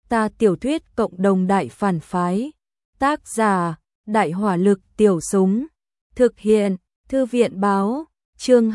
Ta tiểu thuyết cộng đồng đại phản phái. Tác giả: Đại hỏa lực tiểu súng. Thực hiện: Thư viện báo. Chương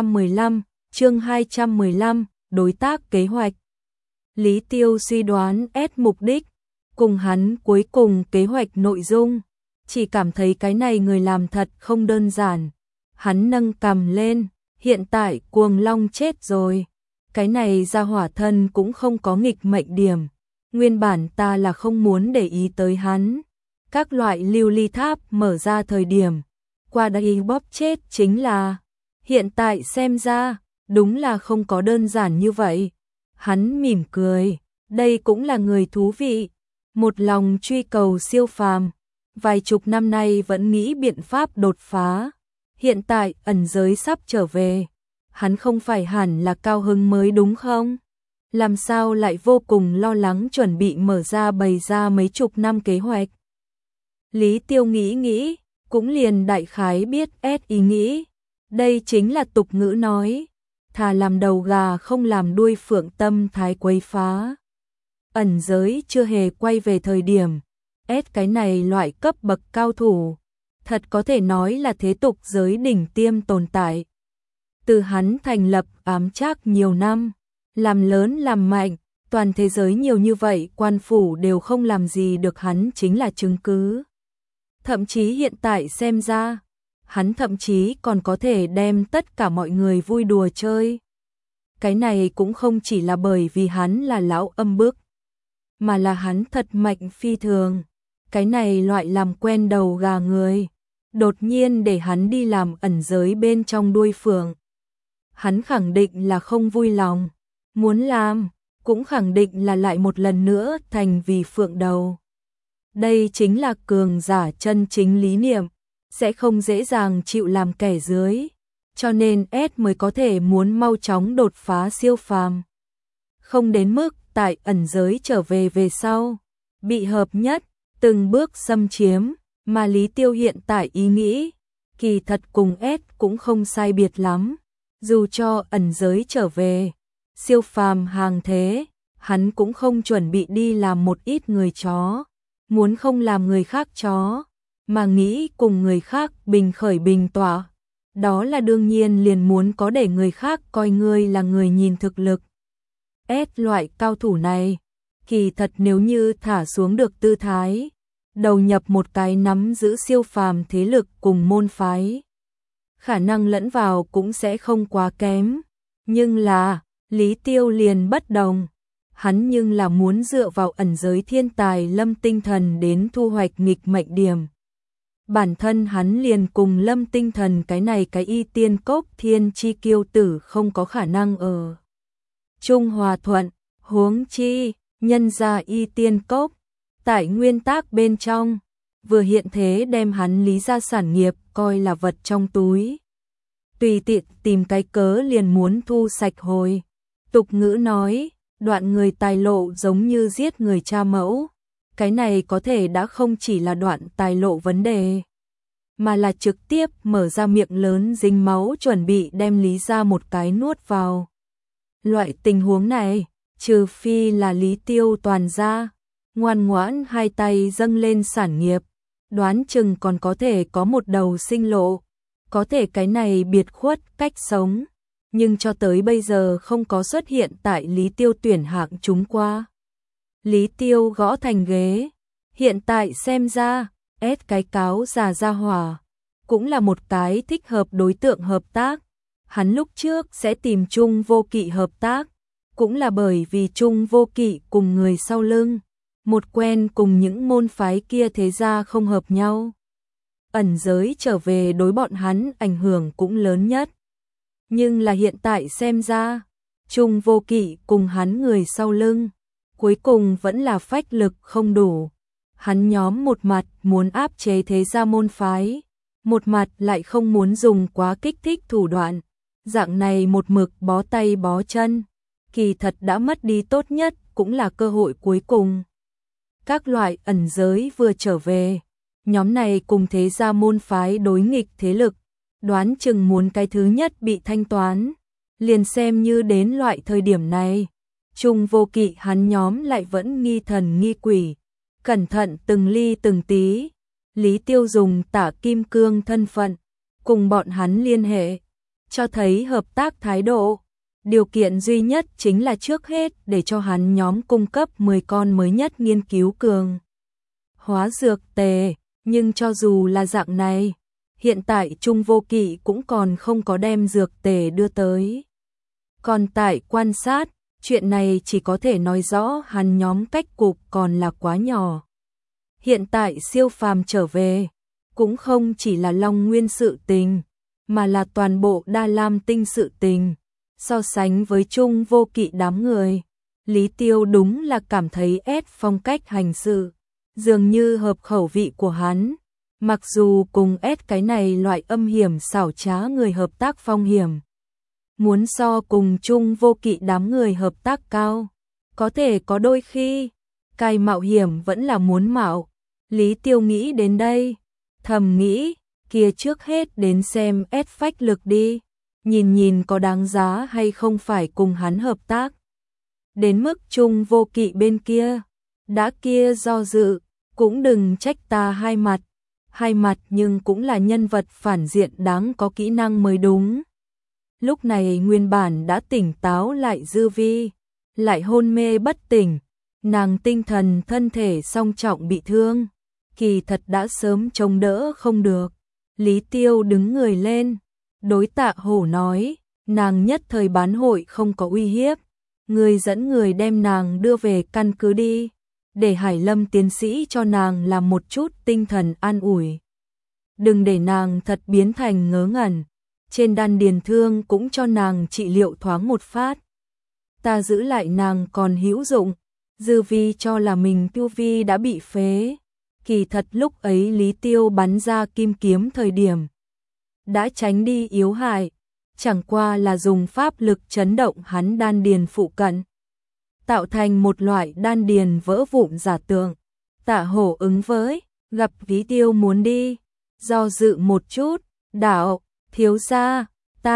215, đối tác kế hoạch. Lý Tiêu suy đoán mục đích, cùng hắn cuối cùng kế hoạch nội dung, chỉ cảm thấy cái này người làm thật không đơn giản. Hắn nâng cằm lên, hiện tại Cuồng Long chết rồi, cái này ra hỏa thân cũng không có nghịch mệnh điểm. Nguyên bản ta là không muốn để ý tới hắn. Các loại lưu ly tháp mở ra thời điểm, qua đây bóp chết chính là. Hiện tại xem ra, đúng là không có đơn giản như vậy. Hắn mỉm cười, đây cũng là người thú vị, một lòng truy cầu siêu phàm, vài chục năm nay vẫn nghĩ biện pháp đột phá. Hiện tại ẩn giới sắp trở về, hắn không phải hẳn là cao hứng mới đúng không? Làm sao lại vô cùng lo lắng chuẩn bị mở ra bày ra mấy chục năm kế hoạch? Lý Tiêu nghĩ, cũng liền đại khái biết ý nghĩ. Đây chính là tục ngữ nói, thà làm đầu gà không làm đuôi phượng, tâm thái quấy phá. Ẩn giới chưa hề quay về thời điểm, cái này loại cấp bậc cao thủ, thật có thể nói là thế tục giới đỉnh tiêm tồn tại. Từ hắn thành lập ám trác nhiều năm, làm lớn làm mạnh, toàn thế giới nhiều như vậy quan phủ đều không làm gì được hắn chính là chứng cứ. Thậm chí hiện tại xem ra, hắn thậm chí còn có thể đem tất cả mọi người vui đùa chơi. Cái này cũng không chỉ là bởi vì hắn là lão âm bức, mà là hắn thật mạnh phi thường. Cái này loại làm quen đầu gà người, đột nhiên để hắn đi làm ẩn giới bên trong đuôi phượng. Hắn khẳng định là không vui lòng, muốn làm, cũng khẳng định là lại một lần nữa thành vì phượng đầu. Đây chính là cường giả chân chính lý niệm, sẽ không dễ dàng chịu làm kẻ dưới, cho nên mới có thể muốn mau chóng đột phá siêu phàm. Không đến mức tại ẩn giới trở về sau, bị hợp nhất, từng bước xâm chiếm, mà Lý Tiêu hiện tại ý nghĩ, kỳ thật cùng cũng không sai biệt lắm. Dù cho ẩn giới trở về, siêu phàm hàng thế, hắn cũng không chuẩn bị đi làm một ít người chó, muốn không làm người khác chó, mà nghĩ cùng người khác bình khởi bình tỏa. Đó là đương nhiên, liền muốn có để người khác coi ngươi là người nhìn thực lực. Loại cao thủ này, kỳ thật nếu như thả xuống được tư thái, đầu nhập một cái nắm giữ siêu phàm thế lực cùng môn phái, khả năng lẫn vào cũng sẽ không quá kém. Nhưng là, Lý Tiêu liền bất đồng. Hắn nhưng là muốn dựa vào ẩn giới thiên tài Lâm Tinh Thần đến thu hoạch nghịch mệnh điểm. Bản thân hắn liền cùng Lâm Tinh Thần cái này cái y tiên cốc thiên chi kiêu tử không có khả năng ở chung hòa thuận, huống chi, nhân ra y tiên cốc, tại nguyên tắc bên trong, vừa hiện thế đem hắn Lý gia sản nghiệp coi là vật trong túi. Tùy tiện tìm cái cớ liền muốn thu sạch hồi. Tục ngữ nói, đoạn người tài lộ giống như giết người cha mẫu. Cái này có thể đã không chỉ là đoạn tài lộ vấn đề, mà là trực tiếp mở ra miệng lớn dính máu chuẩn bị đem Lý gia một cái nuốt vào. Loại tình huống này, trừ phi là Lý Tiêu toàn gia, ngoan ngoãn hai tay dâng lên sản nghiệp, đoán chừng còn có thể có một đầu sinh lộ, có thể cái này biệt khuất cách sống, nhưng cho tới bây giờ không có xuất hiện tại Lý Tiêu tuyển hạng chúng qua. Lý Tiêu gõ thành ghế, hiện tại xem ra, cái cáo già ra hỏa, cũng là một cái thích hợp đối tượng hợp tác. Hắn lúc trước sẽ tìm Trung Vô Kỵ hợp tác, cũng là bởi vì Trung Vô Kỵ cùng người sau lưng, một quen cùng những môn phái kia thế gia không hợp nhau. Ẩn giới trở về đối bọn hắn ảnh hưởng cũng lớn nhất. Nhưng là hiện tại xem ra, Trung Vô Kỵ cùng hắn người sau lưng, cuối cùng vẫn là phách lực không đủ. Hắn nhóm một mặt muốn áp chế thế gia môn phái, một mặt lại không muốn dùng quá kích thích thủ đoạn. Dạng này một mực bó tay bó chân, kỳ thật đã mất đi tốt nhất cũng là cơ hội cuối cùng. Các loại ẩn giới vừa trở về, nhóm này cùng thế gia môn phái đối nghịch thế lực, đoán chừng muốn cái thứ nhất bị thanh toán. Liền xem như đến loại thời điểm này, Trung Vô Kỵ hắn nhóm lại vẫn nghi thần nghi quỷ, cẩn thận từng ly từng tí. Lý Tiêu dùng Tả Kim Cương thân phận, cùng bọn hắn liên hệ, cho thấy hợp tác thái độ. Điều kiện duy nhất chính là trước hết để cho hắn nhóm cung cấp 10 con mới nhất nghiên cứu cường hóa dược tề, nhưng cho dù là dạng này, hiện tại Trung Vô Kỵ cũng còn không có đem dược tề đưa tới. Còn tại quan sát, chuyện này chỉ có thể nói rõ hắn nhóm cách cục còn là quá nhỏ. Hiện tại siêu phàm trở về, cũng không chỉ là Long Nguyên sự tình, mà là toàn bộ Đa Lam Tinh sự tình. So sánh với Trung Vô Kỵ đám người, Lý Tiêu đúng là cảm thấy phong cách hành sự dường như hợp khẩu vị của hắn. Mặc dù cùng cái này loại âm hiểm xảo trá người hợp tác phong hiểm, muốn so cùng Trung Vô Kỵ đám người hợp tác cao, có thể có đôi khi, cái mạo hiểm vẫn là muốn mạo. Lý Tiêu nghĩ đến đây, thầm nghĩ, kia trước hết đến xem phách lực đi, nhìn có đáng giá hay không phải cùng hắn hợp tác. Đến mức Trung Vô Kỵ bên kia, đã kia do dự, cũng đừng trách ta hai mặt nhưng cũng là nhân vật phản diện đáng có kỹ năng mới đúng. Lúc này nguyên bản đã tỉnh táo lại Dư Vi, lại hôn mê bất tỉnh, nàng tinh thần thân thể song trọng bị thương, kỳ thật đã sớm chống đỡ không được. Lý Tiêu đứng người lên, đối Tạ Hổ nói, nàng nhất thời bán hội không có uy hiếp, người dẫn người đem nàng đưa về căn cứ đi, để Hải Lâm tiến sĩ cho nàng làm một chút tinh thần an ủi. Đừng để nàng thật biến thành ngớ ngẩn, trên đan điền thương cũng cho nàng trị liệu thoáng một phát. Ta giữ lại nàng còn hữu dụng. Dư Vi cho là mình tu vi đã bị phế. Kỳ thật lúc ấy Lý Tiêu bắn ra kim kiếm thời điểm đã tránh đi yếu hại, chẳng qua là dùng pháp lực chấn động hắn đan điền phụ cận, tạo thành một loại đan điền vỡ vụn giả tượng. Tạ Hổ ứng với, gặp Lý Tiêu muốn đi, do dự một chút, đạo, thiếu gia,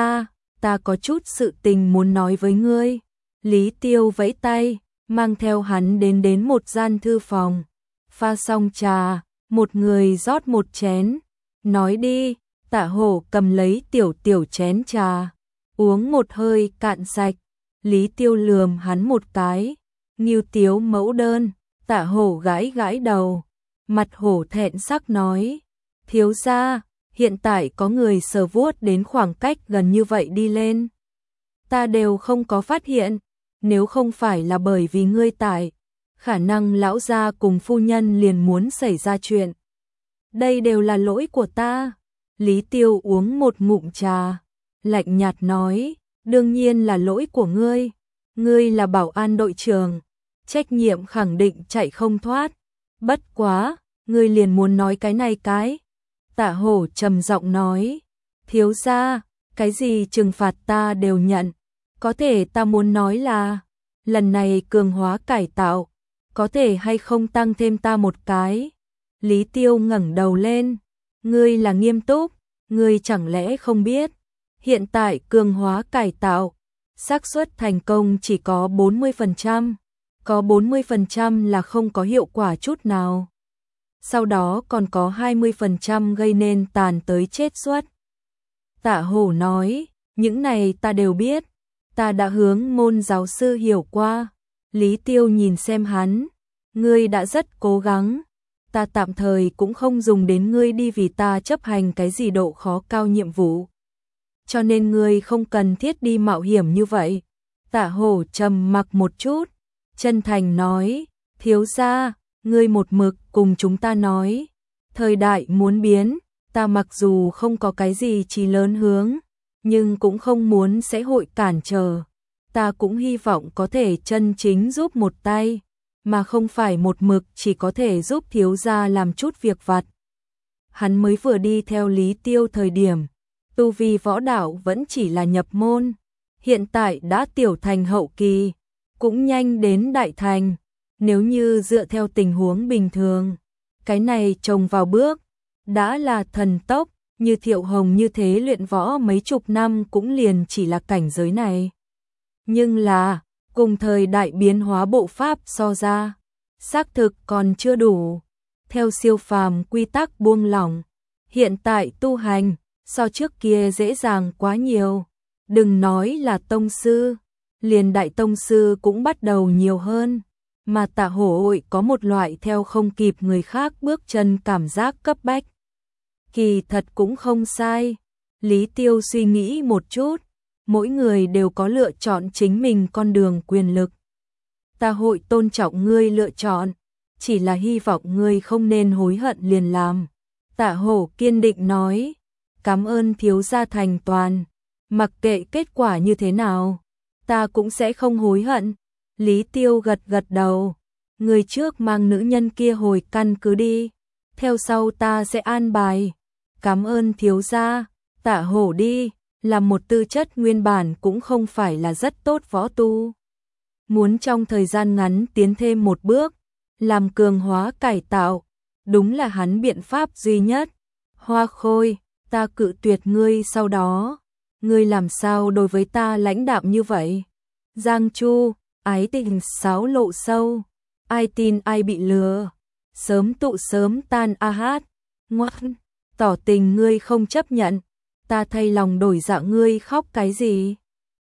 ta có chút sự tình muốn nói với ngươi. Lý Tiêu vẫy tay, mang theo hắn đến một gian thư phòng, pha xong trà, một người rót một chén, nói đi. Tạ Hổ cầm lấy tiểu chén trà, uống một hơi cạn sạch. Lý Tiêu lườm hắn một cái, Ngưu Tiếu mẫu đơn. Tạ Hổ gãi đầu, mặt hổ thẹn sắc nói, thiếu gia, hiện tại có người sờ vuốt đến khoảng cách gần như vậy đi lên, ta đều không có phát hiện, nếu không phải là bởi vì ngươi tại, khả năng lão gia cùng phu nhân liền muốn xảy ra chuyện. Đây đều là lỗi của ta. Lý Tiêu uống một ngụm trà, lạnh nhạt nói, đương nhiên là lỗi của ngươi, ngươi là bảo an đội trưởng, trách nhiệm khẳng định chạy không thoát, bất quá, ngươi liền muốn nói cái này cái. Tạ Hổ trầm giọng nói, thiếu gia, cái gì trừng phạt ta đều nhận, có thể ta muốn nói là, lần này cường hóa cải tạo, có thể hay không tăng thêm ta một cái. Lý Tiêu ngẩng đầu lên, ngươi là nghiêm túc, ngươi chẳng lẽ không biết, hiện tại cường hóa cải tạo, xác suất thành công chỉ có 40%, có 40% là không có hiệu quả chút nào. Sau đó còn có 20% gây nên tàn tới chết suất. Tạ Hổ nói, những này ta đều biết, ta đã hướng môn giáo sư hiểu qua. Lý Tiêu nhìn xem hắn, ngươi đã rất cố gắng, ta tạm thời cũng không dùng đến ngươi đi vì ta chấp hành cái gì độ khó cao nhiệm vụ. Cho nên ngươi không cần thiết đi mạo hiểm như vậy. Tạ Hổ trầm mặc một chút, chân thành nói, thiếu gia, ngươi một mực cùng chúng ta nói, thời đại muốn biến, ta mặc dù không có cái gì chí lớn hướng, nhưng cũng không muốn sẽ hội cản trở. Ta cũng hy vọng có thể chân chính giúp một tay, mà không phải một mực chỉ có thể giúp thiếu gia làm chút việc vặt. Hắn mới vừa đi theo Lý Tiêu thời điểm, tu vi võ đạo vẫn chỉ là nhập môn, hiện tại đã tiểu thành hậu kỳ, cũng nhanh đến đại thành. Nếu như dựa theo tình huống bình thường, cái này trồng vào bước, đã là thần tốc, như Thiệu Hồng như thế luyện võ mấy chục năm cũng liền chỉ là cảnh giới này. Nhưng là, cùng thời đại biến hóa bộ pháp so ra, xác thực còn chưa đủ. Theo siêu phàm quy tắc buông lỏng, hiện tại tu hành so trước kia dễ dàng quá nhiều. Đừng nói là tông sư, liền đại tông sư cũng bắt đầu nhiều hơn, mà Tạ Hổ Hội có một loại theo không kịp người khác bước chân cảm giác cấp bách. Kỳ thật cũng không sai. Lý Tiêu suy nghĩ một chút, mỗi người đều có lựa chọn chính mình con đường quyền lực. Ta hội tôn trọng ngươi lựa chọn, chỉ là hy vọng ngươi không nên hối hận liền làm. Tạ Hổ kiên định nói, cảm ơn thiếu gia thành toàn, mặc kệ kết quả như thế nào, ta cũng sẽ không hối hận. Lý Tiêu gật gật đầu, người trước mang nữ nhân kia hồi căn cứ đi, theo sau ta sẽ an bài. Cảm ơn thiếu gia. Tạ Hổ đi, là một tư chất nguyên bản cũng không phải là rất tốt võ tu. Muốn trong thời gian ngắn tiến thêm một bước, làm cường hóa cải tạo, đúng là hắn biện pháp duy nhất. Hoa Khôi, ta cự tuyệt ngươi sau đó, ngươi làm sao đối với ta lãnh đạm như vậy? Giang Chu, ái tình xáo lộ sâu, ai tin ai bị lừa, sớm tụ sớm tan a hát, ngoan, tỏ tình ngươi không chấp nhận, ta thay lòng đổi dạ ngươi khóc cái gì?